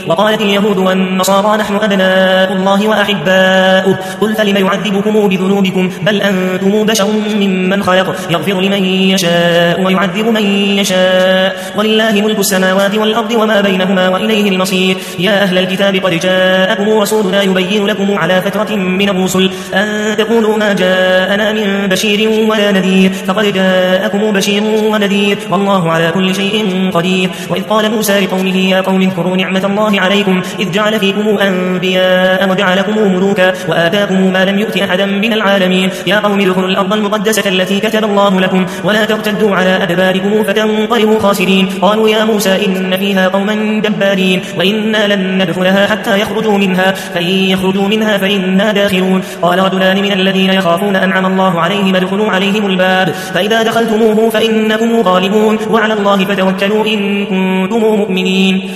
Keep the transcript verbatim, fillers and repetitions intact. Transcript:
وقالت اليهود والنصارى نحن أبناء الله وأحباؤه قل فلم يعذبكم بذنوبكم بل أنتم بشر ممن خلق يغفر لمن يشاء ويعذب من يشاء ولله ملك السماوات والأرض وما بينهما وإليه المصير يا أهل الكتاب قد جاءكم رسولنا يبين لكم على فترة من الرسل أن تقولوا ما جاءنا من بشير ولا نذير فقد جاءكم بشير ونذير والله على كل شيء قدير وإذ قال موسى لقومه يا قوم اذكروا نعمة الله عليكم إذ جعل فيكم أنبياء وجعلكم ملوكا وآتاكم ما لم يؤت أحدا من العالمين يا قوم ادخلوا الأرض المقدسة التي كتب الله لكم ولا ترتدوا على أدباركم فتنقلبوا خاسرين قالوا يا موسى إن فيها قوما جبارين وإنا لن ندخلها حتى يخرجوا منها فإن يخرجوا منها فإنا داخلون قال رجلان من الذين يخافون أنعم الله عليهم ادخلوا عليهم الباب فإذا دخلتموه فإنكم غالبون وعلى الله فتوكلوا إن كنتم مؤمنين